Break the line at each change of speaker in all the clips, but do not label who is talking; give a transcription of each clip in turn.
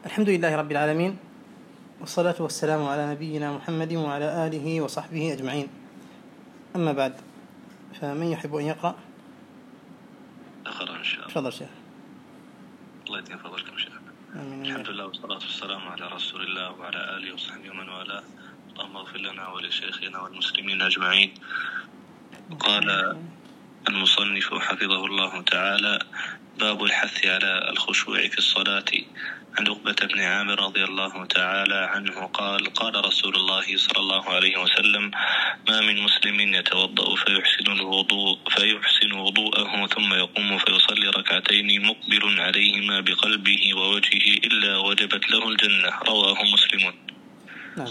الحمد لله رب العالمين، والصلاة والسلام على نبينا محمد وعلى آله وصحبه أجمعين. أما بعد، فمن يحب أن يقرأ؟
أقرأ إن شاء الله.
تفضل شيخ.
الله يدين فضلكم شيخ. الحمد لله والصلاة والسلام على رسول الله وعلى آله وصحبه ومن والاه. اللهم اغفر لنا ولشيخنا والمسلمين أجمعين. قال المصنف حفظه الله تعالى: باب الحث على الخشوع في الصلاة. عن عقبة بن عامر رضي الله تعالى عنه قال: قال رسول الله صلى الله عليه وسلم: ما من مسلم يتوضأ فيحسن وضوءه ثم يقوم فيصلي ركعتين مقبل عليهما بقلبه ووجهه إلا وجبت له الجنة. رواه مسلم.
نعم.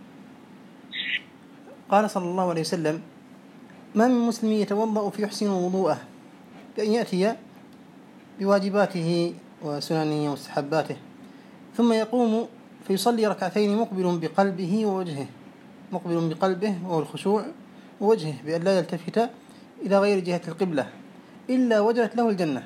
قال صلى الله عليه وسلم: ما من مسلم يتوضأ فيحسن وضوءه، بأن يأتي بواجباته وسننه ومستحباته، ثم يقوم فيصلي ركعتين مقبل بقلبه ووجهه، مقبل بقلبه وهو الخشوع، ووجهه بأن لا يلتفت إلى غير جهة القبلة إلا وجبت له الجنة.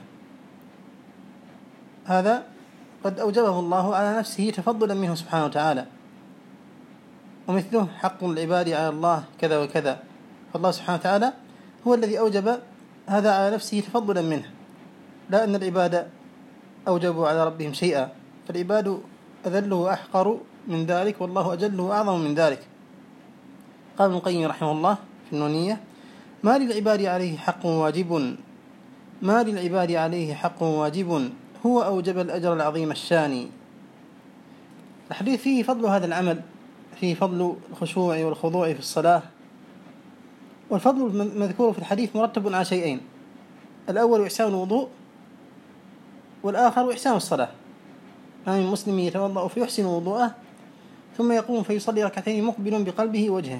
هذا قد أوجبه الله على نفسه تفضلا منه سبحانه وتعالى، ومثله حق العباد على الله كذا وكذا، فالله سبحانه وتعالى هو الذي أوجب هذا على نفسه تفضلا منه، لا أن العباد أوجبوا على ربهم شيئا، فالعباد أذل وأحقر من ذلك، والله أجل وأعظم من ذلك. قال ابن القيم رحمه الله في النونية: ما للعباد عليه حق واجب، ما للعباد عليه حق واجب، هو أوجب الأجر العظيم الشاني. الحديث فيه فضل هذا العمل، فيه فضل الخشوع والخضوع في الصلاة، والفضل المذكور في الحديث مرتب على شيئين: الأول إحسان الوضوء، والآخر إحسان الصلاة. ما من مسلم يتوضأ فيحسن وضوءه ثم يقوم فيصلي ركعتين مقبل بقلبه ووجهه.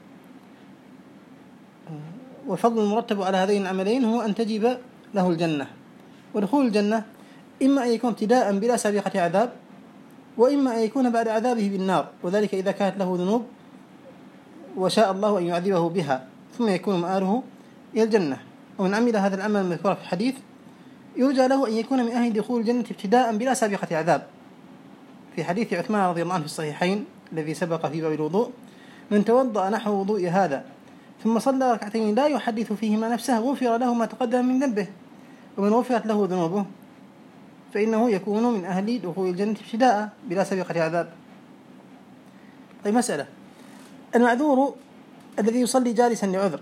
والفضل المرتب على هذين العملين هو أن تجب له الجنة. ودخول الجنة إما أن يكون ابتداء بلا سابقة عذاب، وإما أن يكون بعد عذابه بالنار، وذلك إذا كانت له ذنوب وشاء الله أن يعذبه بها ثم يكون مآله إلى الجنة. ومن عمل هذا العمل المذكور في الحديث يرجى له أن يكون من أهل دخول الجنة ابتداء بلا سابقة عذاب. في حديث عثمان رضي الله عنه في الصحيحين الذي سبق في باب الوضوء: من توضأ نحو وضوء هذا ثم صلى ركعتين لا يحدث فيهما نفسه غفر له ما تقدم من ذنبه، ومن غفرت له ذنوبه فإنه يكون من أهل دخول الجنة ابتداء بلا سابقة عذاب. طيب، مسألة: المعذور الذي يصلي جالسا لعذر،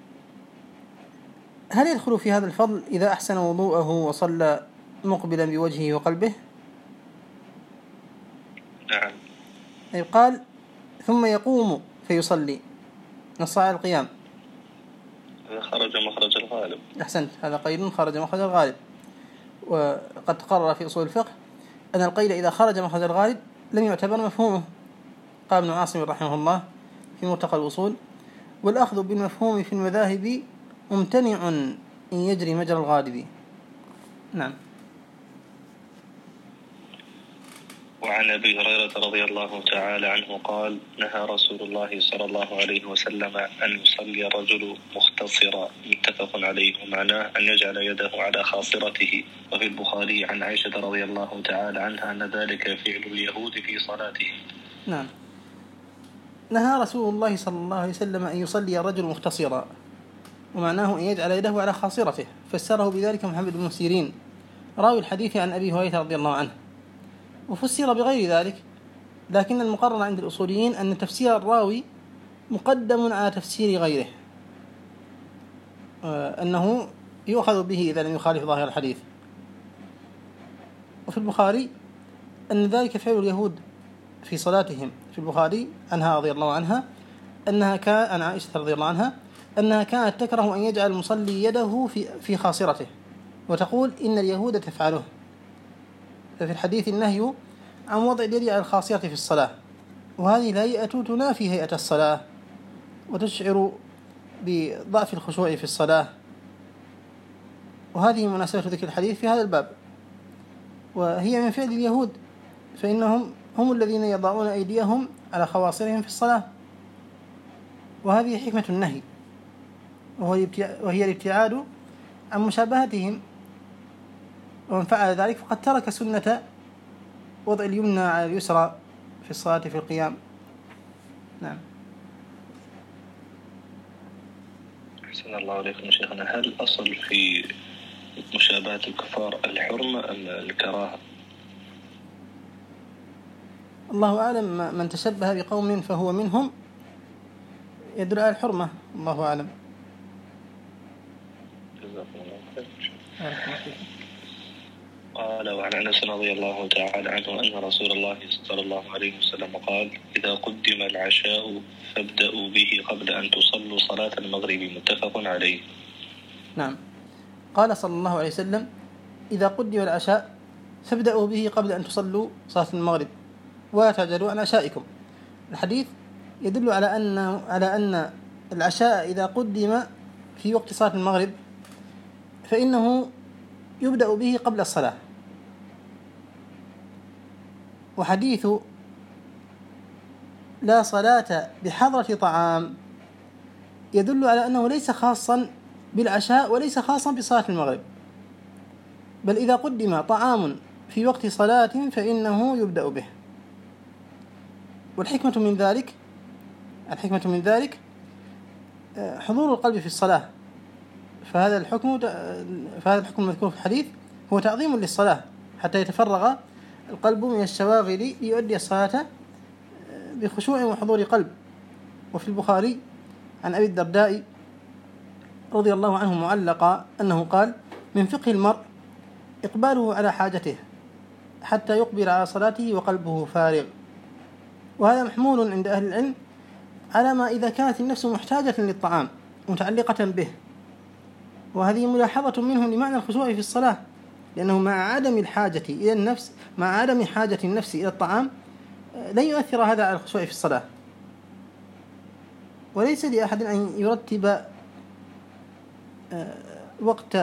هل يدخل في هذا الفضل إذا أحسن وضوءه وصلى مقبلا بوجهه وقلبه؟
نعم.
قال: ثم يقوم فيصلي، نص على القيام.
خرج مخرج الغالب.
أحسنت، هذا قيد خرج مخرج الغالب. وقد قرر في أصول الفقه أن القيد إذا خرج مخرج الغالب لم يعتبر مفهومه. قال ابن عاصم رحمه الله في مرتقى الأصول: والأخذ بالمفهوم في المذاهب ممتنع إن يجري مجرى الغالب. نعم.
وعن أبي هريرة رضي الله تعالى عنه قال: نهى رسول الله صلى الله عليه وسلم أن يصلي الرجل مختصرا. متفق عليه، ومعناه أن يجعل يده على خاصرته. وفي البخاري عن عائشة رضي الله تعالى عنها أن ذلك فعل اليهود في صلاته.
نعم. نهى رسول الله صلى الله عليه وسلم أن يصلي الرجل مختصرا، ومعناه أن يجعل يده على خاصرته. فسره بذلك محمد بن سيرين راوي الحديث عن أبي هريرة رضي الله عنه، وفسر بغير ذلك، لكن المقرر عند الأصوليين أن تفسير الراوي مقدم على تفسير غيره، أنه يؤخذ به إذا لم يخالف ظاهر الحديث. وفي البخاري أن ذلك فعل اليهود في صلاتهم. في البخاري عنها رضي الله عنها عن عائشة رضي الله عنها أنها كانت تكره أن يجعل المصلي يده في خاصرته، وتقول إن اليهود تفعله. ففي الحديث النهي عن وضع اليد على الخاصرة في الصلاة، وهذه الهيئة تنافي هيئة الصلاة وتشعر بضعف الخشوع في الصلاة، وهذه مناسبة ذكر الحديث في هذا الباب. وهي من فعل اليهود، فإنهم هم الذين يضعون أيديهم على خواصرهم في الصلاة، وهذه حكمة النهي، وهي الابتعاد عن مشابهتهم. ومن فعل ذلك فقد ترك سنة وضع اليمنى على اليسرى في الصلاة في القيام. نعم.
أحسن الله عليكم شيخنا. هل أصل في مشابهة الكفار الحرمة أم الكراهة؟
الله أعلم، من تشبه بقوم فهو منهم يدل على الحرمة، الله أعلم.
جزاكم الله خير. قال وعن أنس رضي الله تعالى عنه أن رسول الله صلى الله عليه وسلم قال إذا قدم العشاء فابدأوا به قبل أن تصلوا صلاة المغرب. متفق عليه.
نعم. قال صلى الله عليه وسلم إذا قدم العشاء فابدأوا به قبل أن تصلوا صلاة المغرب ولا تعجلوا عن عشائكم. الحديث يدل على أن العشاء إذا قدم في وقت صلاة المغرب فإنه يبدأ به قبل الصلاة. وحديث لا صلاة بحضرة طعام يدل على أنه ليس خاصا بالعشاء وليس خاصا بصلاة المغرب، بل إذا قدم طعام في وقت صلاة فإنه يبدأ به. والحكمة من ذلك حضور القلب في الصلاة، فهذا الحكم المذكور في الحديث هو تعظيم للصلاة حتى يتفرغ القلب من الشواغل ليؤدي الصلاة بخشوع وحضور قلب. وفي البخاري عن أبي الدرداء رضي الله عنه معلقا أنه قال من فقه المرء إقباله على حاجته حتى يقبل على صلاته وقلبه فارغ. وهذا محمول عند أهل العلم على ما إذا كانت النفس محتاجة للطعام متعلقة به، وهذه ملاحظة منه لمعنى الخشوع في الصلاة، لأنه مع عدم حاجة النفس إلى الطعام لن يؤثر هذا على الخشوع في الصلاة. وليس لأحد أن يرتب وقت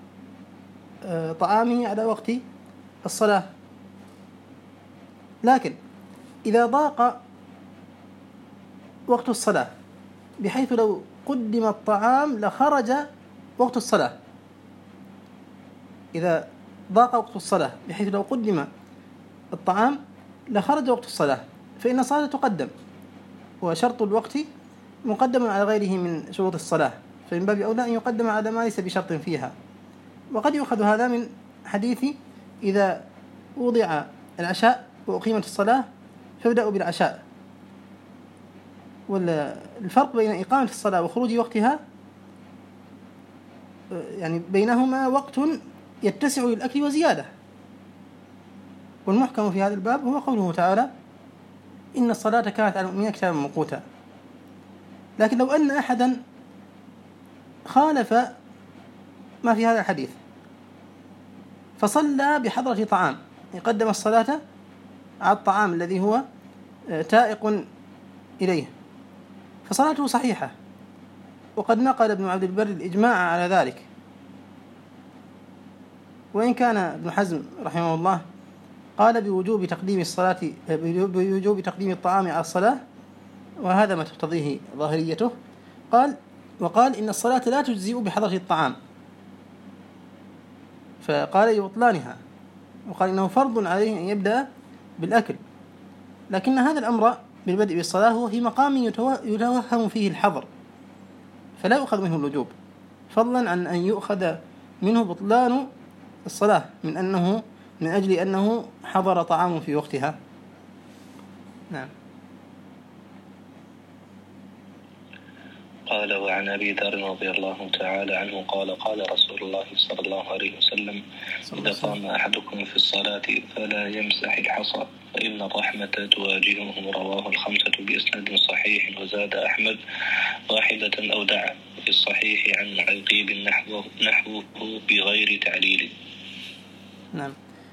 طعامه على وقت الصلاة، لكن إذا ضاق وقت الصلاة بحيث لو قدم الطعام لخرج وقت الصلاة، إذا ضاق وقت الصلاة بحيث لو قدم الطعام لخرج وقت الصلاة فإن الصلاة تقدم، وشرط الوقت مقدم على غيره من شروط الصلاة، فمن باب أولى أن يقدم على ما ليس بشرط فيها. وقد يؤخذ هذا من حديث إذا وضع العشاء وأقيمت الصلاة فابدأوا بالعشاء. والفرق بين إقامة الصلاة وخروج وقتها يعني بينهما وقت يتسع للأكل وزيادة. والمحكم في هذا الباب هو قوله تعالى إن الصلاة كانت على المؤمنين كتابا موقوتا. لكن لو أن أحدا خالف ما في هذا الحديث فصلى بحضرة طعام، يقدم الصلاة على الطعام الذي هو تائق إليه، فصلاته صحيحة، وقد نقل ابن عبد البر الإجماع على ذلك. وإن كان ابن حزم رحمه الله قال بوجوب تقديم الطعام على الصلاة، وهذا ما تقتضيه ظاهريته، وقال إن الصلاة لا تجزئ بحضرة الطعام، فقال ببطلانها، وقال إنه فرض عليه أن يبدأ بالأكل. لكن هذا الأمر بالبدء بالصلاة هو في مقام يتوهم فيه الحظر، فلا يؤخذ منه الوجوب، فضلا عن أن يؤخذ منه بطلان الصلاة من أجل أنه حضر طعام في وقتها. نعم.
قال وعن أبي ذر رضي الله تعالى عنه قال قال رسول الله صلى الله عليه وسلم إذا قام أحدكم في الصلاة فلا يمسح الحصى فإن الرحمة تواجهه. رواه الخمسة بإسناد صحيح. وزاد أحمد واحدة أو دعا في الصحيح عن عقيل نحوه بغير تعليل.
نعم.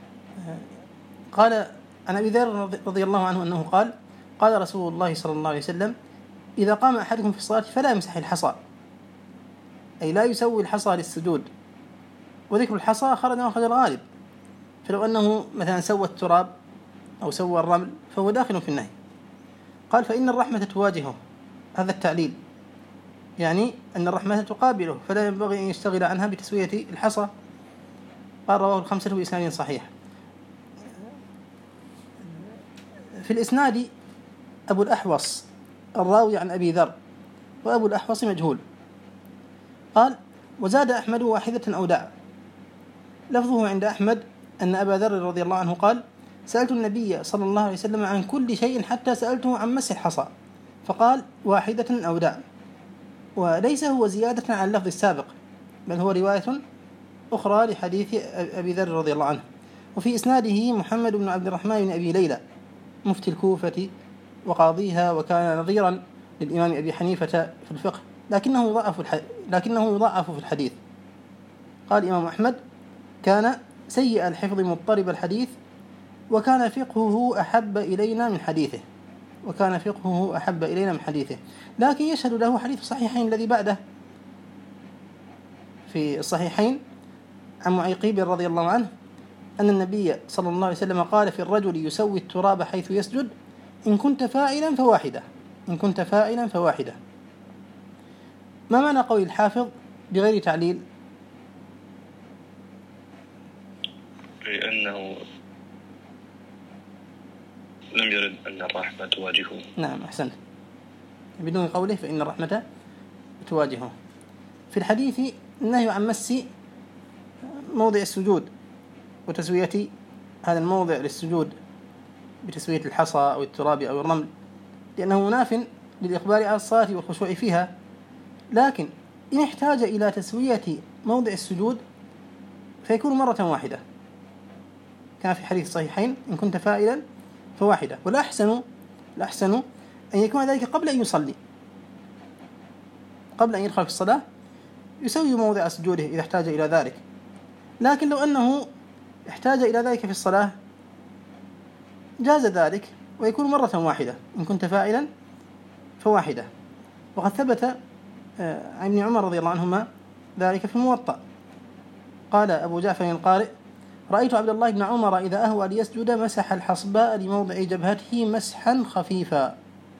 قال عن أبي ذر رضي الله عنه أنه قال رسول الله صلى الله عليه وسلم إذا قام أحدكم في الصلاة فلا يمسح الحصى، أي لا يسوي الحصى للسجود. وذكر الحصى خرج الغالب، فلو أنه مثلا سوى التراب أو سوى الرمل فهو داخل في النهي. قال فإن الرحمة تواجهه، هذا التعليل يعني أن الرحمة تقابله، فلا ينبغي أن يشتغل عنها بتسوية الحصى. قال رواه الخمسة بإسناد صحيح. في الإسناد أبو الأحوص الراوي عن أبي ذر، وأبو الأحوص مجهول. قال: وزاد أحمد واحدة أو دع. لفظه عند أحمد أن أبا ذر رضي الله عنه قال: سألت النبي صلى الله عليه وسلم عن كل شيء حتى سألته عن مس الحصى، فقال: واحدة أو دع. وليس هو زيادة عن اللفظ السابق، بل هو رواية أخرى لحديث أبي ذر رضي الله عنه. وفي إسناده محمد بن عبد الرحمن بن أبي ليلى مفتي الكوفة وقاضيها، وكان نظيرا للإمام أبي حنيفة في الفقه، لكنه يضعف في الحديث. قال الإمام أحمد: كان سيء الحفظ مضطرب الحديث، وكان فقهه أحب إلينا من حديثه. لكن يشهد له حديث الصحيحين الذي بعده. في الصحيحين عن معيقيب رضي الله عنه أن النبي صلى الله عليه وسلم قال: في الرجل يسوي التراب حيث يسجد، إن كنت فاعلا فواحدة. ما معنى قول الحافظ بغير تعليل؟
لأنه لم يرد أن الرحمة تواجهه.
نعم، أحسنت. بدون قوله فإن الرحمة تواجهه. في الحديث النهي عن مس موضع السجود وتسوية هذا الموضع للسجود بتسوية الحصى أو التراب أو الرمل، لأنه مناف للإقبال على الصلاة والخشوع فيها. لكن إن احتاج إلى تسوية موضع السجود فيكون مرة واحدة، كان في حديث الصحيحين: إن كنت فاعلا فواحدة. والأحسن أن يكون ذلك قبل أن يصلي، قبل أن يدخل في الصلاة يسوي موضع سجوده إذا احتاج إلى ذلك. لكن لو أنه احتاج إلى ذلك في الصلاة جاز ذلك ويكون مرة واحدة: إن كنت فاعلا فواحدة. وقد ثبت عن ابن عمر رضي الله عنهما ذلك في الموطأ. قال أبو جعفر القارئ: رأيت عبد الله بن عمر إذا أهوى ليسجد مسح الحصباء لموضع جبهته مسحا خفيفا.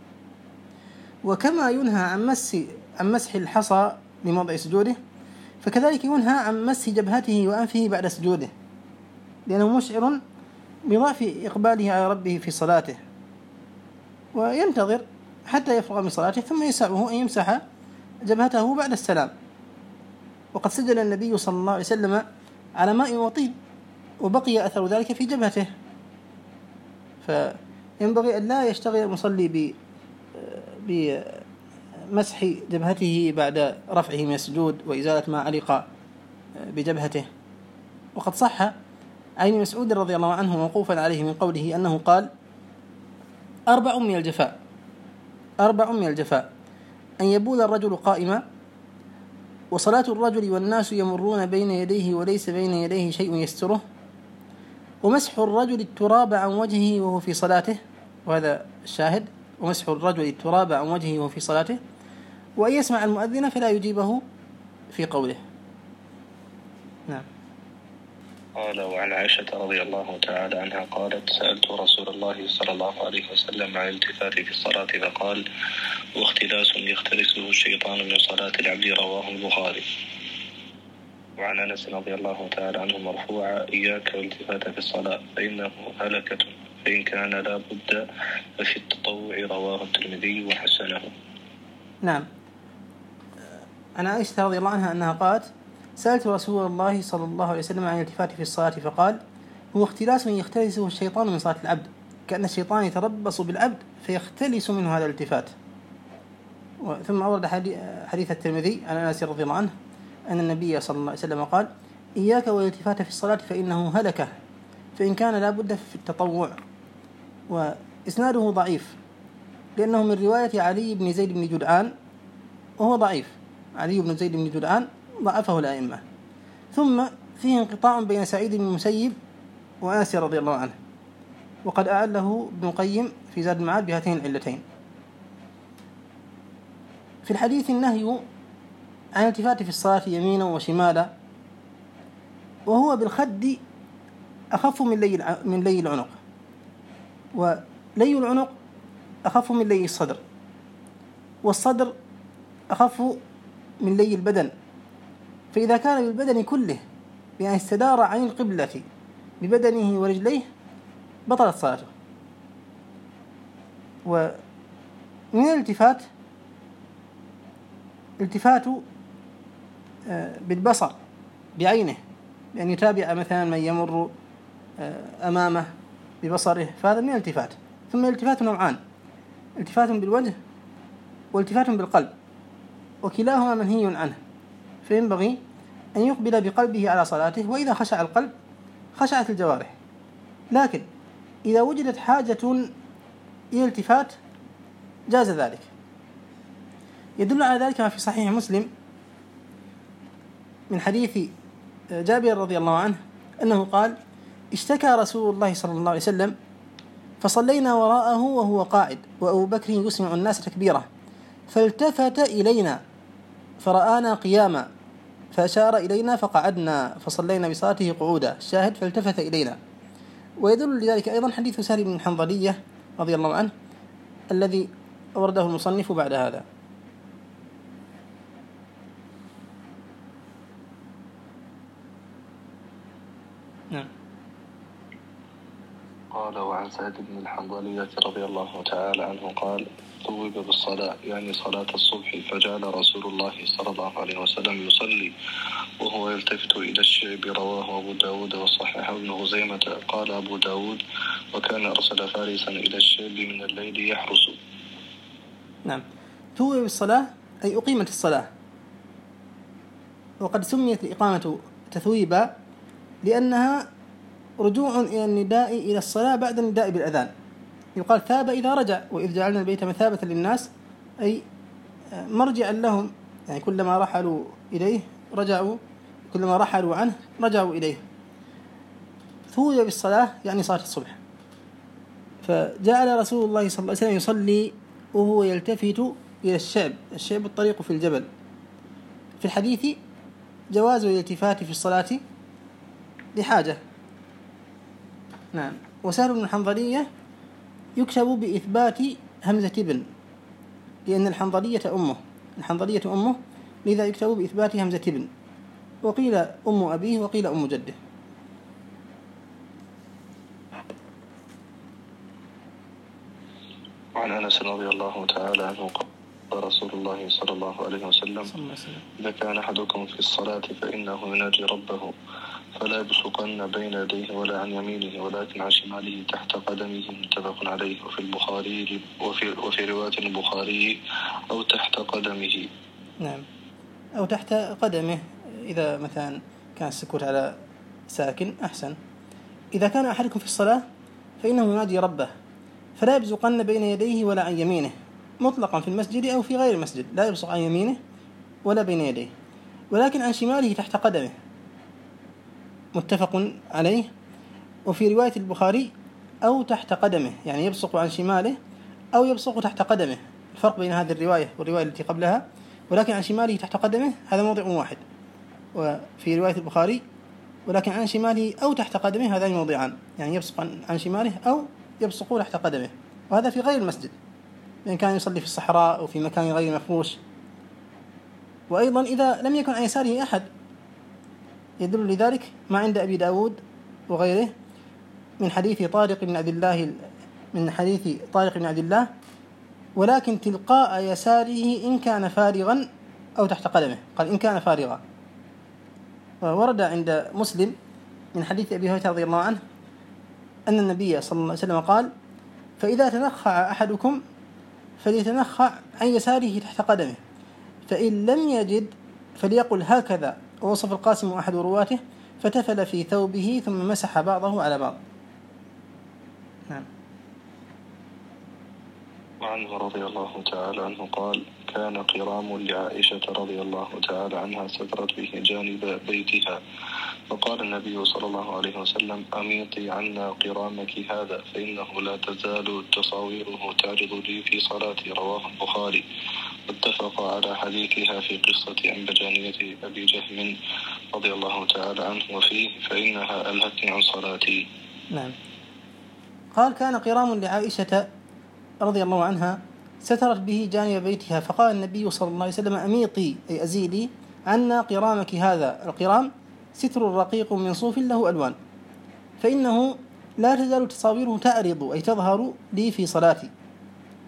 وكما ينهى عن مسح الحصى لموضع سجوده، فكذلك ينهى عن مسح جبهته وأنفه بعد سجوده، لأنه مشعر بضعف إقباله على ربه في صلاته، وينتظر حتى يفرغ من صلاته ثم يسعه أن يمسح جبهته بعد السلام. وقد سجل النبي صلى الله عليه وسلم على ماء وطيب وبقي أثر ذلك في جبهته، فينبغي أن لا يشتغل المصلي بمسح جبهته بعد رفعه من السجود وإزالة ما علق بجبهته. وقد صح عن ابن مسعود رضي الله عنه موقوفا عليه من قوله أنه قال: 4 من الجفاء: أن يبول الرجل قائما، وصلاة الرجل والناس يمرون بين يديه وليس بين يديه شيء يستره، ومسح الرجل التراب عن وجهه وهو في صلاته، وهذا الشاهد: ومسح الرجل التراب عن وجهه وهو في صلاته، وأن يسمع المؤذن فلا يجيبه في قوله. نعم.
قال: وعن عائشة رضي الله تعالى عنها قالت: سألت رسول الله صلى الله عليه وسلم عن الالتفات في الصلاة فقال: واختلاس يختلسه الشيطان من صلاة العبد، رواه البخاري. وعن أنس رضي الله تعالى عنه مرفوعا: إياك والالتفات في الصلاة فإنه هلكة، فإن كان لا بد ففي التطوع، رواه الترمذي وحسنه.
نعم. عن عائشة رضي الله عنها أنها قالت: سألت رسول الله صلى الله عليه وسلم عن الالتفات في الصلاة فقال: هو اختلاس يختلسه الشيطان من صلاة العبد، كأن الشيطان يتربص بالعبد فيختلس منه هذا الالتفات. ثم أورد حديث الترمذي عن أنس رضي الله عنه أن النبي صلى الله عليه وسلم قال: إياك والالتفات في الصلاة فإنه هلكة، فإن كان لا بد في التطوع. وإسناده ضعيف لأنه من رواية علي بن زيد بن جدعان، وهو ضعيف. علي بن زيد بن جدعان ضعفه الأئمة. ثم فيه انقطاع بين سعيد بن المسيب وأنس رضي الله عنه، وقد أعله ابن القيم في زاد المعاد بهاتين العلتين. في الحديث النهي عن الالتفات في الصلاة يمينا وشمالا، وهو بالخد أخف من لي العنق، ولي العنق أخف من لي الصدر، والصدر أخف من لي البدن. فإذا كان بالبدن كله بأن استدار عن القبلة ببدنه ورجليه بطلت صلاته. ومن الالتفات التفات بالبصر بعينه، بأن يتابع مثلا من يمر أمامه ببصره، فهذا من الالتفات. ثم الالتفات نوعان: التفات بالوجه والتفات بالقلب، وكلاهما منهي عنه، فينبغي أن يقبل بقلبه على صلاته، وإذا خشع القلب خشعت الجوارح. لكن إذا وجدت حاجة إلى التفات جاز ذلك. يدل على ذلك ما في صحيح مسلم من حديث جابر رضي الله عنه أنه قال: اشتكى رسول الله صلى الله عليه وسلم فصلينا وراءه وهو قاعد وأبو بكر يسمع الناس تكبيره، فالتفت إلينا فرآنا قياما فأشار إلينا فقعدنا فصلينا بصلاته قعودا. الشاهد فالتفت إلينا. ويدل لذلك أيضا حديث سهل بن حنظلية رضي الله عنه الذي أورده المصنف بعد هذا. نعم.
قال: وعن سعد بن الحنظلية رضي الله تعالى عنه قال: ثوب بالصلاة يعني صلاة الصبح، فجعل رسول الله صلى الله عليه وسلم يصلي وهو يلتفت إلى الشعب. رواه أبو داود وصححه ابن خزيمة. قال أبو داود: وكان أرسل فارسا إلى الشعب من الليل يحرس.
نعم. ثوب بالصلاة أي أقيمت الصلاة، وقد سميت الإقامة تثويبا لأنها رجوع إلى النداء إلى الصلاة بعد النداء بالأذان. يقال ثاب إذا رجع، وإذ جعلنا البيت مثابة للناس أي مرجعا لهم، يعني كلما رحلوا إليه رجعوا، كلما رحلوا عنه رجعوا إليه. ثوب بالصلاة يعني صلاة الصبح. فجعل رسول الله صلى الله عليه وسلم يصلي وهو يلتفت إلى الشعب. الشعب الطريق في الجبل. في الحديث جواز الالتفات في الصلاة لحاجة. نعم. وسهل بن الحنظلية يكتب بإثبات همزة ابن، لأن الحنظلية أمه، لذا يكتب بإثبات همزة ابن، وقيل أم أبيه وقيل أم جده.
وعن أنس رضي الله تعالى عنه قال رسول الله صلى الله عليه وسلم: إذا كان أحدكم في الصلاة فإنه يناجي ربه فلا يبصقن بين يديه ولا عن يمينه ولكن عن شماله تحت قدمه. متفق عليه. وفي البخاري وفي رواية البخاري أو تحت قدمه.
نعم، أو تحت قدمه إذا مثلا كان السكوت على ساكن أحسن. إذا كان أحدكم في الصلاة فإنه يناجي ربه فلا يبصقن بين يديه ولا عن يمينه، مطلقا في المسجد أو في غير المسجد، لا يبصق عن يمينه ولا بين يديه، ولكن عن شماله تحت قدمه. متفق عليه. وفي رواية البخاري أو تحت قدمه، يعني يبصق عن شماله أو يبصق تحت قدمه. الفرق بين هذه الرواية والرواية التي قبلها: ولكن عن شماله تحت قدمه هذا موضع واحد، وفي رواية البخاري ولكن عن شماله أو تحت قدمه هذان موضعان، يعني يبصق عن شماله أو يبصق تحت قدمه، وهذا في غير المسجد، لأن كان يصلي في الصحراء أو في مكان غير مفروش. وأيضا إذا لم يكن عن يساره أحد، يدل لذلك ما عند أبي داود وغيره من حديث طارق بن عبد الله ولكن تلقاء يساره إن كان فارغا أو تحت قدمه، قال إن كان فارغا. وورد عند مسلم من حديث أبي هريرة رضي الله عنه أن النبي صلى الله عليه وسلم قال: فإذا تنخع أحدكم فليتنخع عن يساره تحت قدمه، فإن لم يجد فليقل هكذا. ووصف القاسم أحد رواته: فتفل في ثوبه ثم مسح بعضه على بعض. نعم.
وعنه رضي الله تعالى عنه قال: كان قرام لعائشة رضي الله تعالى عنها سترت به جانب بيتها، فقال النبي صلى الله عليه وسلم: أميطي عنا قرامك هذا فإنه لا تزال تصاويره تعرض لي في صلاتي. رواه البخاري. اتفق على حديثها في قصة أنبجانية أبي جهم رضي الله تعالى عنه وفيه: فإنها ألهتني عن صلاتي.
نعم. قال: كان قرام لعائشة رضي الله عنها سترت به جانب بيتها، فقال النبي صلى الله عليه وسلم: أميطي أي أزيلي عنا قرامك هذا. القرام ستر رقيق من صوف له ألوان، فإنه لا تزال تصاويره تعرض أي تظهر لي في صلاتي.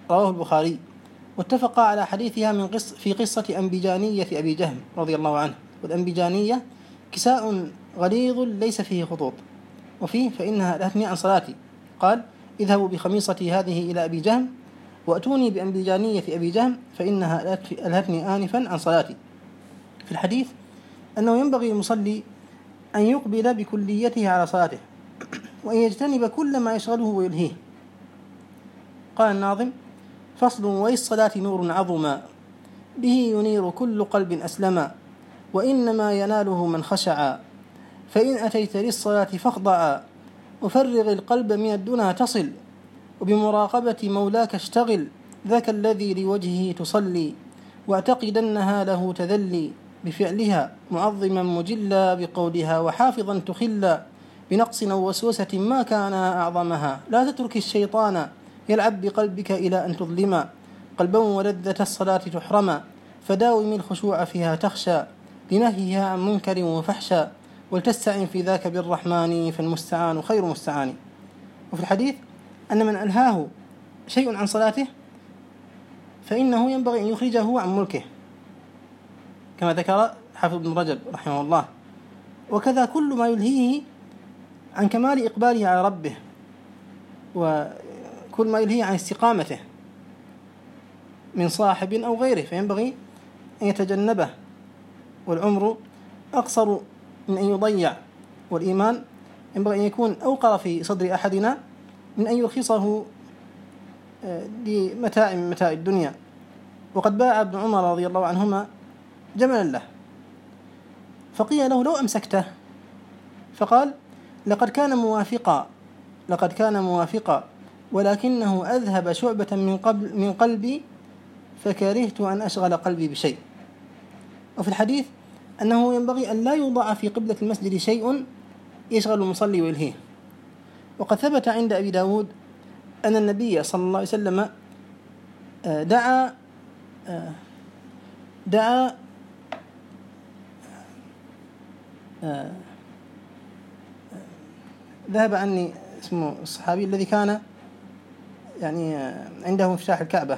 رواه البخاري، واتفقا على حديثها في قصة أنبجانية أبي جهم رضي الله عنه. والأنبجانية كساء غليظ ليس فيه خطوط، وفيه فإنها ألهتني عن صلاتي. قال: اذهبوا بخميصتي هذه إلى أبي جهم وأتوني بأنبجانية أبي جهم فإنها ألهتني آنفا عن صلاتي. في الحديث أنه ينبغي للمصلي أن يقبل بكليته على صلاته، وأن يجتنب كل ما يشغله ويلهيه. قال الناظم: فصل: وللصلاة نور عظما به ينير كل قلب أسلما، وإنما يناله من خشعا، فإن أتيت للصلاة فاخضعا، وفرغ القلب من الدنا تصل، وبمراقبة مولاك اشتغل، ذاك الذي لوجهه تصلي، واعتقدنها له تذلي، بفعلها معظما مجلا، بقولها وحافظا تخلا، بنقص أو وسوسة ما كان أعظمها، لا تترك الشيطان يلعب بقلبك إلى أن تظلما، قلبا ولذة الصلاة تحرما، فداوم الخشوع فيها تخشى، لنهيها عن منكر وفحشا، ولتستعن في ذاك بالرحمن، فالمستعان خير مستعان. وفي الحديث أن من ألهاه شيء عن صلاته فإنه ينبغي أن يخرجه عن ملكه، كما ذكر حافظ بن رجب رحمه الله. وكذا كل ما يلهيه عن كمال إقباله على ربه، وكل ما يلهيه عن استقامته من صاحب أو غيره فينبغي أن يتجنبه، والعمر أقصر من أن يضيع، والإيمان ينبغي أن يكون أوقر في صدر أحدنا من أن يرخصه لمتاع من متاع الدنيا. وقد باع ابن عمر رضي الله عنهما جملا له، فقيل له: لو أمسكته؟ فقال: لقد كان موافقا ولكنه أذهب شعبة من قلبي فكرهت أن أشغل قلبي بشيء. وفي الحديث أنه ينبغي أن لا يوضع في قبلة المسجد شيء يشغل المصلي ويلهيه. وقد ثبت عند أبي داود أن النبي صلى الله عليه وسلم دعا ذهب عني اسمه الصحابي الذي كان يعني عنده مفتاح الكعبة،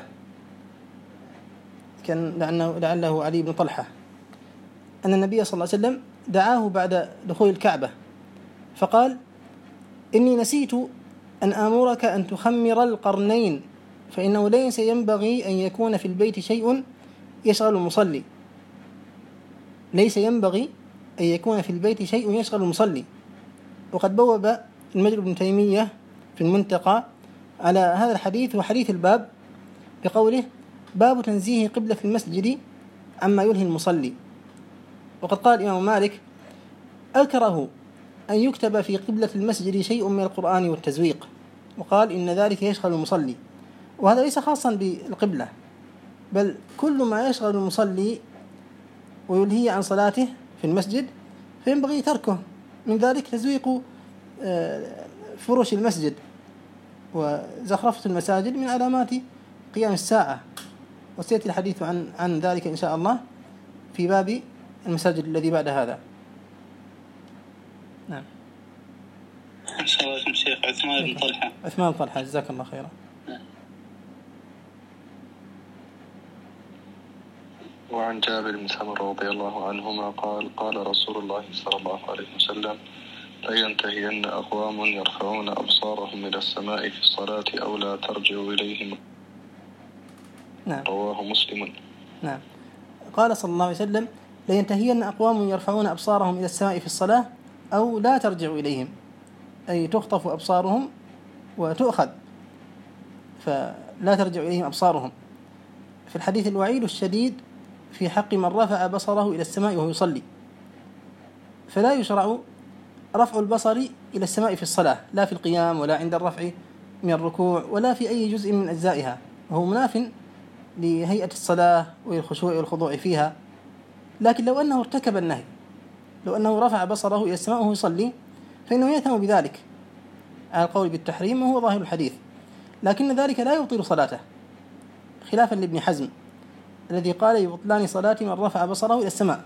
كان لعله علي بن طلحة، أن النبي صلى الله عليه وسلم دعاه بعد دخول الكعبة فقال: إني نسيت أن آمرك أن تخمر القرنين، فإنه ليس ينبغي أن يكون في البيت شيء يشغل المصلي، ليس ينبغي أن يكون في البيت شيء يشغل المصلي. وقد بوب المجد بن تيمية في المنتقى على هذا الحديث وحديث الباب بقوله: باب تنزيه قبلة المسجد عما يلهي المصلي. وقد قال الإمام مالك: أكره أن يكتب في قبلة المسجد شيء من القرآن والتزويق، وقال: إن ذلك يشغل المصلي. وهذا ليس خاصا بالقبلة، بل كل ما يشغل المصلي ويلهي عن صلاته في المسجد فينبغي تركه، من ذلك تزويق فرش المسجد وزخرفة المساجد من علامات قيام الساعة، وسيأتي الحديث عن ذلك إن شاء الله في باب المساجد الذي بعد هذا. نعم.
سلام شيخ عثمان بن طلحة.
عثمان بن طلحة، جزاك الله خيرا.
وعن جابر بن سمرة رضي الله عنهما قال: قال رسول الله صلى الله عليه وسلم: لا ينتهين أقوام يرفعون أبصارهم إلى السماء في الصلاة أو لا ترجع إليهم.
نعم.
رواه مسلم.
نعم. قال صلى الله عليه وسلم: لا ينتهين أقوام يرفعون أبصارهم إلى السماء في الصلاة أو لا ترجع إليهم، أي تخطف أبصارهم وتؤخذ، فلا ترجع إليهم أبصارهم. في الحديث الوعيد الشديد في حق من رفع بصره إلى السماء وهو يصلي، فلا يشرع رفع البصر إلى السماء في الصلاة، لا في القيام ولا عند الرفع من الركوع ولا في أي جزء من أجزائها، وهو مناف لهيئة الصلاة والخشوع والخضوع فيها. لكن لو أنه ارتكب النهي، لو أنه رفع بصره إلى السماء وهو يصلي فإنه يأثم بذلك على القول بالتحريم، وهو ظاهر الحديث، لكن ذلك لا يبطل صلاته، خلافا لابن حزم الذي قال: يبطلان صلاة من رفع بصره إلى السماء.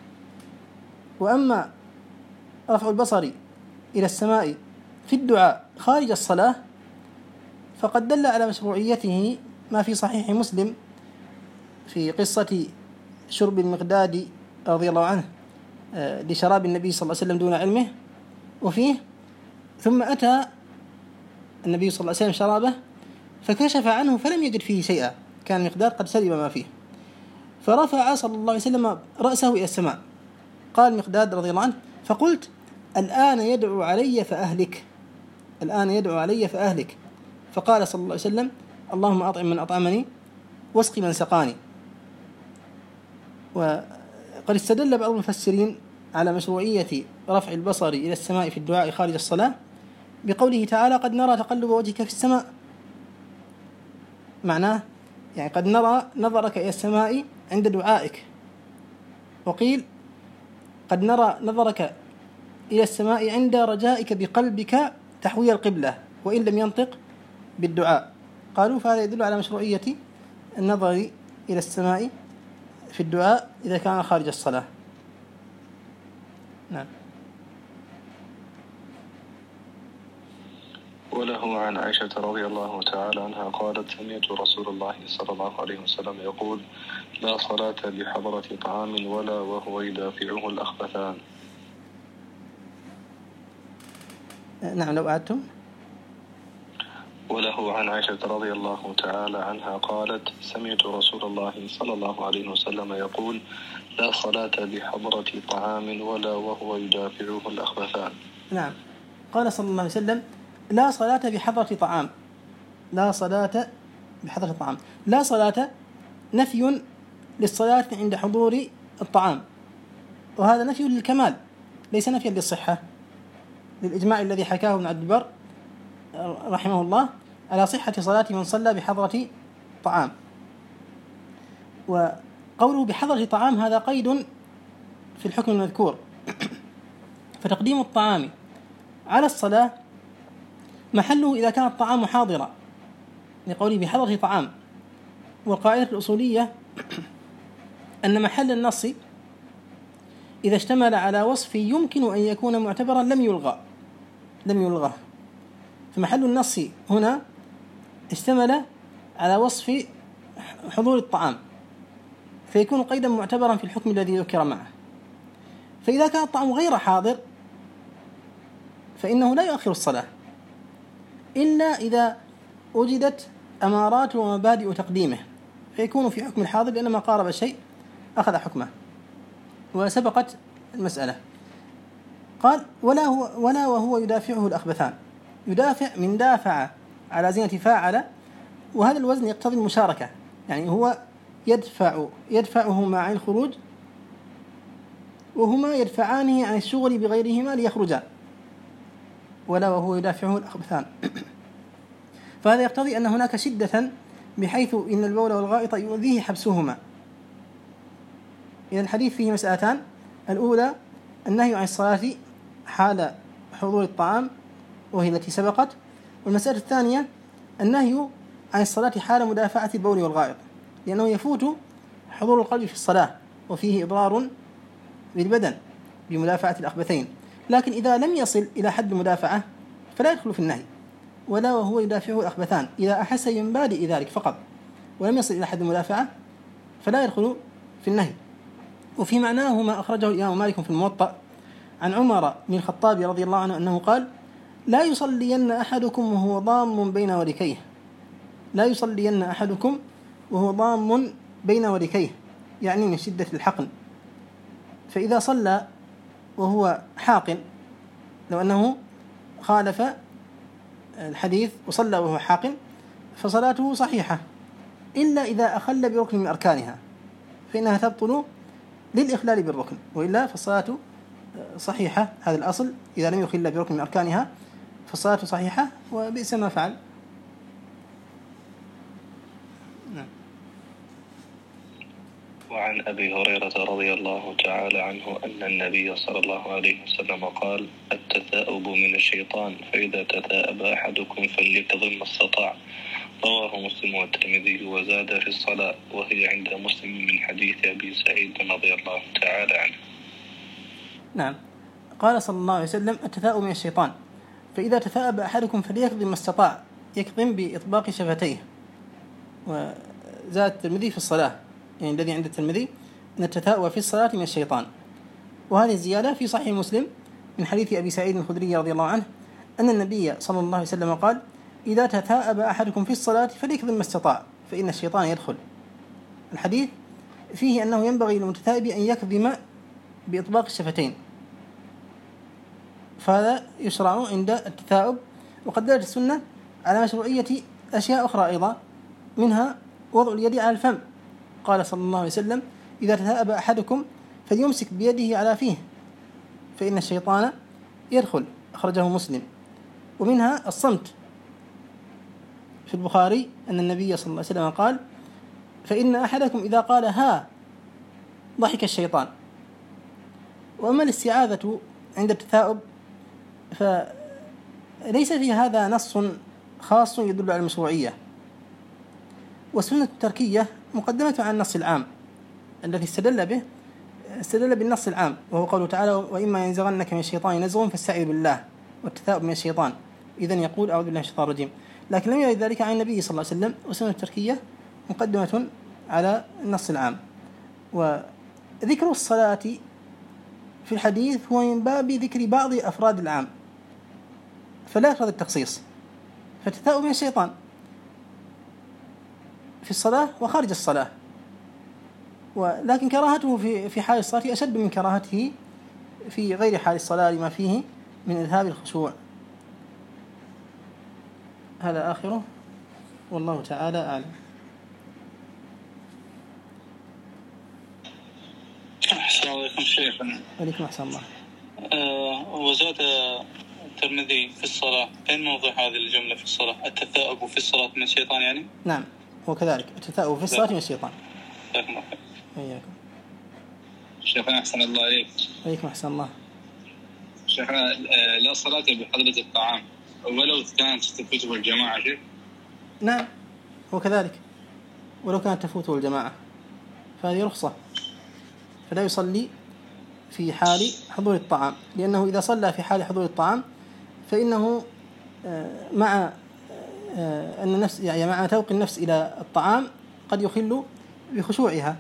وأما رفع البصر إلى السماء في الدعاء خارج الصلاة فقد دل على مشروعيته ما في صحيح مسلم في قصة شرب المقداد رضي الله عنه لشراب النبي صلى الله عليه وسلم دون علمه، وفيه ثم أتى النبي صلى الله عليه وسلم شرابه فكشف عنه فلم يجد فيه شيئا، كان المقداد قد شرب ما فيه، فرفع صلى الله عليه وسلم رأسه إلى السماء. قال المقداد رضي الله عنه: فقلت الآن يدعو علي فأهلك، الآن يدعو علي فأهلك. فقال صلى الله عليه وسلم: اللهم أطعم من أطعمني واسق من سقاني. وقد استدل بعض المفسرين على مشروعية رفع البصر إلى السماء في الدعاء خارج الصلاة بقوله تعالى: قد نرى تقلب وجهك في السماء، معناه يعني قد نرى نظرك إلى السماء عند دعائك. وقيل قد نرى نظرك إلى السماء عند رجائك بقلبك تحويل القبلة وإن لم ينطق بالدعاء. قالوا فهذا يدل على مشروعية النظر إلى السماء في الدعاء إذا كان خارج الصلاة. نعم.
وله عن عائشة رضي الله تعالى عنها قالت: سمعت رسول الله صلى الله عليه وسلم يقول: لا صلاة بحضرة طعام ولا وهو يدافعه الأخبثان.
نعم، لو أعدتم.
وله عن عائشة رضي الله تعالى عنها قالت: سمعت رسول الله صلى الله عليه وسلم يقول: لا صلاة بحضرة طعام ولا وهو يدافعه الأخبثان.
نعم، قال صلى الله عليه وسلم: لا صلاة بحضرة طعام، لا صلاة بحضرة طعام. لا صلاة نفي للصلاة عند حضور الطعام، وهذا نفي للكمال ليس نفيا للصحة، للإجماع الذي حكاه ابن عبد البر رحمه الله على صحة صلاة من صلى بحضرة طعام. وقوله بحضرة طعام هذا قيد في الحكم المذكور، فتقديم الطعام على الصلاة محله إذا كان الطعام حاضرا، لقوله بحضرة طعام. والقاعدة الأصولية أن محل النص إذا اشتمل على وصف يمكن أن يكون معتبرا لم يلغى. فمحل النص هنا اشتمل على وصف حضور الطعام، فيكون قيدا معتبرا في الحكم الذي ذكر معه. فإذا كان الطعام غير حاضر فإنه لا يؤخر الصلاة إلا إذا وجدت أمارات ومبادئ تقديمه، فيكون في حكم الحاضر لأنما قارب الشيء أخذ حكمه. وسبقت المسألة. قال: ولا وهو يدافعه الأخبثان. يدافع من دافع على زينة فاعل، وهذا الوزن يقتضي المشاركة، يعني هو يدفعه مع الخروج، وهما يدفعانه عن الشغل بغيرهما ليخرجا. ولا وهو يدافعه الأخبثان. فهذا يقتضي أن هناك شدة بحيث إن البول والغائط يؤذيه حبسهما. إذن الحديث فيه مسألتان: الأولى النهي عن الصلاة حال حضور الطعام وهي التي سبقت، والمسألة الثانية النهي عن الصلاة حال مدافعة البول والغائط، لأنه يفوت حضور القلب في الصلاة وفيه إضرار بالبدن بمدافعة الأخبثين. لكن إذا لم يصل إلى حد المدافعة فلا يدخل في النهي. ولا وهو يدافعه الأخبثان إذا أحس من بادئ ذلك فقط ولم يصل إلى حد المدافعة فلا يدخل في النهي. وفي معناه ما أخرجه الإمام مالك في الموطأ عن عمر بن الخطاب رضي الله عنه أنه قال: لا يصلين أحدكم وهو ضام بين وركيه، لا يصلين أحدكم وهو ضام بين وركيه، يعني من شدة الحقن. فإذا صلى وهو حاقن، لو أنه خالف الحديث وصلى وهو حاقن فصلاته صحيحة، إلا إذا أخل بركن من أركانها فإنها تبطل للإخلال بالركن، وإلا فالصلاة صحيحة. هذا الأصل: إذا لم يخل بركن من أركانها فالصلاة صحيحة، وبئس ما فعل.
وعن أبي هريرة رضي الله تعالى عنه أن النبي صلى الله عليه وسلم قال: التثاؤب من الشيطان، فإذا تثاءب أحدكم فليكظم ما استطاع. رواه مسلم والترمذي وزاد في الصلاة، وهي عند مسلم من حديث أبي سعيد رضي الله تعالى عنه.
نعم. قال صلى الله عليه وسلم: التثاؤب من الشيطان، فإذا تثاءب أحدكم فليكظم ما استطاع. يكظم بإطباق شفتيه، وزاد الترمذي في الصلاة، يعني الذي عند الترمذي أن التثاؤب في الصلاة من الشيطان. وهذه الزيادة في صحيح مسلم من حديث أبي سعيد الخدري رضي الله عنه أن النبي صلى الله عليه وسلم قال: إذا تثاءب أحدكم في الصلاة فليكظم ما استطاع فإن الشيطان يدخل. الحديث فيه أنه ينبغي للمتثاءب أن يكظم بإطباق الشفتين، فهذا يشرع عند التثاؤب. وقد دلت السنة على مشروعية أشياء أخرى أيضا، منها وضع اليد على الفم. قال صلى الله عليه وسلم: إذا تثاءب أحدكم فليمسك بيده على فيه فإن الشيطان يدخل، أخرجه مسلم. ومنها الصمت، في البخاري أن النبي صلى الله عليه وسلم قال: فإن أحدكم إذا قال ها ضحك الشيطان. وأما الاستعاذة عند التثاؤب فليس في هذا نص خاص يدل على المشروعية، والسنة التركية مقدمة على النص العام الذي استدل بالنص العام، وهو قوله تعالى: وإما ينزغنك من الشيطان نزغ فاستعذ بالله. والتثاؤب من الشيطان، إذن يقول: أعوذ بالله من الشيطان الرجيم. لكن لم يرد ذلك عن النبي صلى الله عليه وسلم، والسنة التركية مقدمة على النص العام. وذكر الصلاة في الحديث هو من باب ذكر بعض أفراد العام، فلا يفرض التخصيص. فالتثاؤب من الشيطان في الصلاة وخارج الصلاة، ولكن كراهته في حال الصلاة أشد من كراهته في غير حال الصلاة لما فيه من إذهاب الخشوع. هذا آخره، والله تعالى أعلم.
السلام عليكم شيخنا.
عليكم أحسن الله.
وزاد الترمذي في الصلاة، أين موضع هذه الجملة في الصلاة؟ التثاؤب في الصلاة من الشيطان يعني؟
نعم، وكذلك التثاؤب في الصلاة من الشيطان.
إياكم. شيخنا أحسن الله عليك.
عليكم أحسن الله.
شيخنا لا صلاة بحضرة الطعام ولو كانت تفوته الجماعة شيخ؟
نعم، وكذلك ولو كانت تفوته الجماعة فهذه رخصة، فلا يصلي في حال حضور الطعام، لأنه إذا صلى في حال حضور الطعام فإنه مع أن النفس يعني مع توق النفس إلى الطعام قد يخل بخشوعها.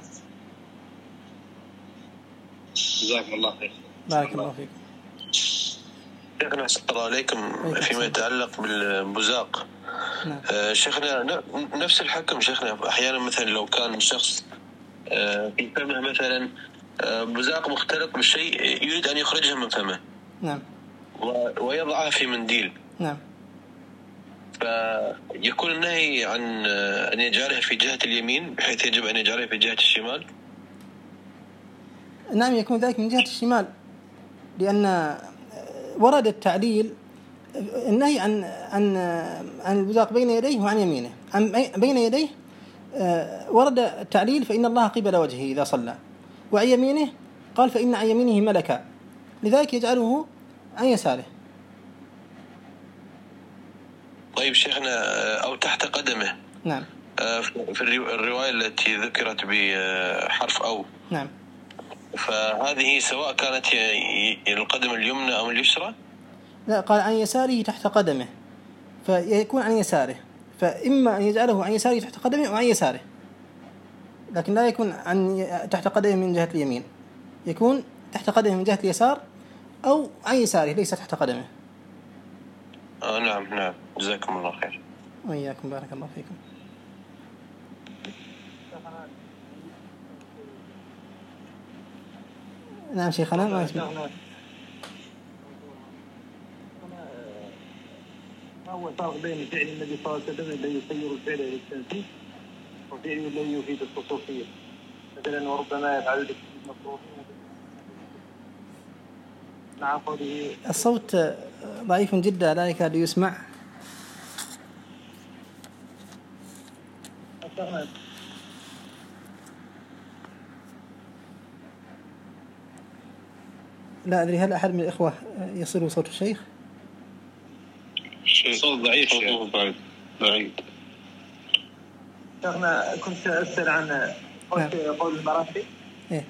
جزاكم الله خير.
بارك الله فيكم.
شيخنا أحسن الله عليكم. فيما يتعلق بالبزاق،
نعم.
شيخنا نفس الحكم شيخنا، أحيانا مثلا لو كان الشخص في فمه مثلا بزاق مختلط بالشيء يريد أن يخرجها من فمه،
نعم،
ويضعها في منديل،
نعم،
فيكون النهي عن أن يجعلها في جهة اليمين بحيث يجب أن يجعلها في جهة الشمال.
نعم، يكون ذلك من جهة الشمال، لأن ورد التعليل النهي عن البزاق بين يديه وعن يمينه. بين يديه ورد التعليل: فإن الله قبل وجهه إذا صلى، وعن يمينه قال: فإن عن يمينه ملكا، لذلك يجعله عن يساره.
طيب شيخنا، أو تحت قدمه.
نعم،
في الرواية التي ذكرت بحرف أو.
نعم،
فهذه سواء كانت القدم اليمنى أو اليسرى؟
لا، قال عن يساره تحت قدمه، فيكون عن يساره، فإما أن يجعله عن يساره تحت قدمه أو عن يساره، لكن لا يكون تحت قدمه من جهة اليمين، يكون تحت قدمه من جهة اليسار أو عن يساره ليس تحت قدمه.
نعم، جزاكم الله خير.
وإياكم، بارك الله فيكم. نعم شيخنا، ما اسمع.
ما هو الفرق بين فعل النبي صلى الله عليه وسلم الذي يسير الفعل إلى التنفيذ وفعله الذي يفيد الخصوصية؟ مثلا وربما يفعل المفروض مع قوله.
الصوت ضعيف جدا لا يكاد يسمع. لا أدري هل أحد من الإخوة يصل صوت الشيخ؟
صوت ضعيف، صوت بعيد.
شيخنا كنت أسأل عن قول المراتب.
إيه؟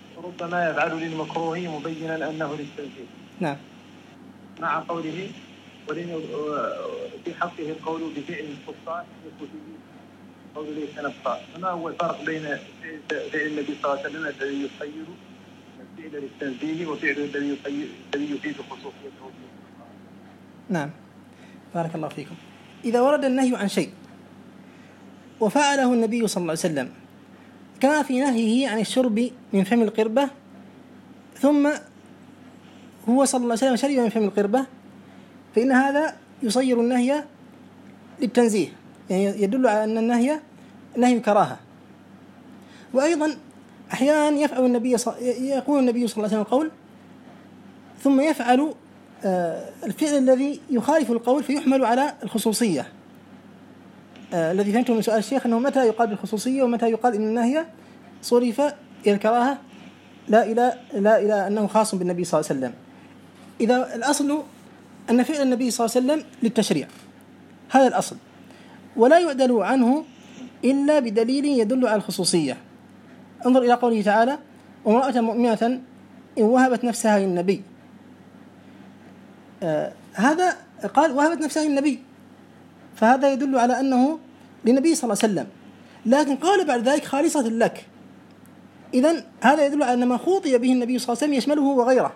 ربما يفعل للمكروه مبينا أنه للتنفيذ.
نعم.
مع قوله في حقه القول بفعل السلطان يكون قول ليس نبقى. فما هو الفرق بين فعل النبي صلى الله عليه وسلم الذي يخير الفعل للتنزيه وفعل الذي يفيد خصوصيته؟
نعم، بارك الله فيكم. إذا ورد النهي عن شيء وفعله النبي صلى الله عليه وسلم كما في نهيه عن الشرب من فم القربة، ثم هو صلى الله عليه وسلم شرب من فم القربة، فإن هذا يصير النهي للتنزيه، يعني يدل على أن نهي كراهة. وأيضا أحيانا يقول النبي صلى الله عليه وسلم قول ثم يفعل الفعل الذي يخالف القول فيحمل على الخصوصية. الذي فهمته من سؤال الشيخ أنه متى يقال بالخصوصية ومتى يقال إن النهي صرف إلى الكراهة لا إلى أنه خاص بالنبي صلى الله عليه وسلم. إذا الأصل أن فعل النبي صلى الله عليه وسلم للتشريع، هذا الأصل، ولا يعدل عنه إلا بدليل يدل على الخصوصية. انظر إلى قوله تعالى: وامرأة مؤمنة إن وهبت نفسها للنبي. هذا قال وهبت نفسها للنبي، فهذا يدل على أنه للنبي صلى الله عليه وسلم، لكن قال بعد ذلك خالصة لك. إذن هذا يدل على أن ما خوطي به النبي صلى الله عليه وسلم يشمله وغيره،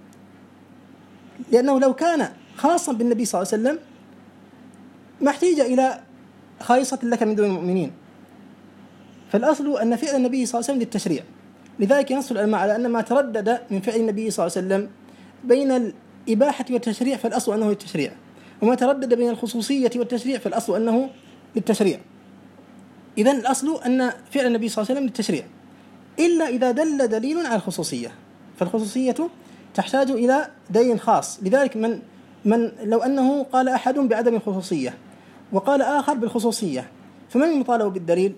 لأنه لو كان خاصا بالنبي صلى الله عليه وسلم ما احتاج إلى خالصة لك من دون المؤمنين. فالأصل أن فعل النبي صلى الله عليه وسلم للتشريع، لذلك ينص العلماء على أن ما تردد من فعل النبي صلى الله عليه وسلم بين الإباحة والتشريع فالأصل أنه للتشريع، وما تردد بين الخصوصية والتشريع فالأصل أنه للتشريع. إذن الأصل أن فعل النبي صلى الله عليه وسلم للتشريع، إلا إذا دل دليل على الخصوصية، فالخصوصية تحتاج إلى دليل خاص. لذلك من لو أنه قال أحد بعدم الخصوصية وقال آخر بالخصوصية، فمن المطالب بالدليل؟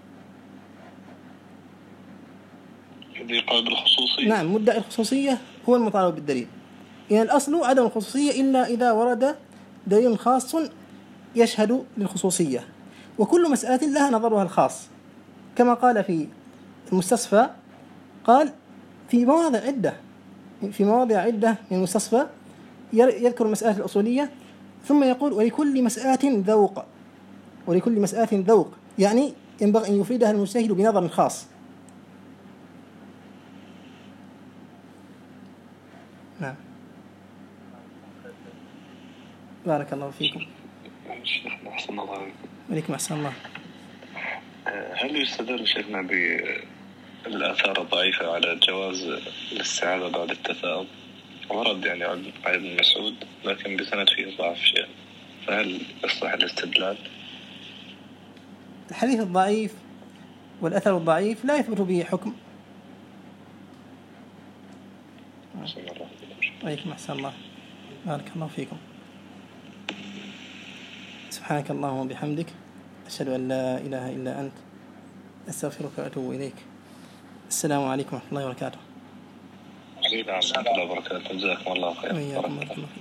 الذي قال بالخصوصية.
نعم، مدعي الخصوصية هو المطالب بالدليل. يعني الأصل عدم الخصوصية إلا إذا ورد دليل خاص يشهد للخصوصية، وكل مسألة لها نظرها الخاص، كما قال في المستصفى، قال في مواضع عدة من المستصفى يذكر المسألة الأصولية ثم يقول ولكل مسألة ذوق، يعني ينبغي أن يفردها المجتهد بنظر خاص. نعم، بارك الله فيكم.
أحسن الله عليكم.
وليكم أحسن الله.
هل يستدل شيخنا بالآثار الضعيفة على جواز الاستعاذة بعد التثاؤب؟ ورد يعني عن ابن مسعود لكن بسند فيه ضعف شيء، فهل يصلح الاستدلال؟
الحديث الضعيف والأثر الضعيف لا يثبت به حكم. عليكم أحسن الله، بارك الله فيكم. سبحانك اللهم وبحمدك، أشهد أن لا إله إلا أنت، أستغفرك وأتوب إليك. السلام عليكم ورحمة الله وبركاته.
وعليكم السلام ورحمة الله وبركاته. جزاكم الله خير.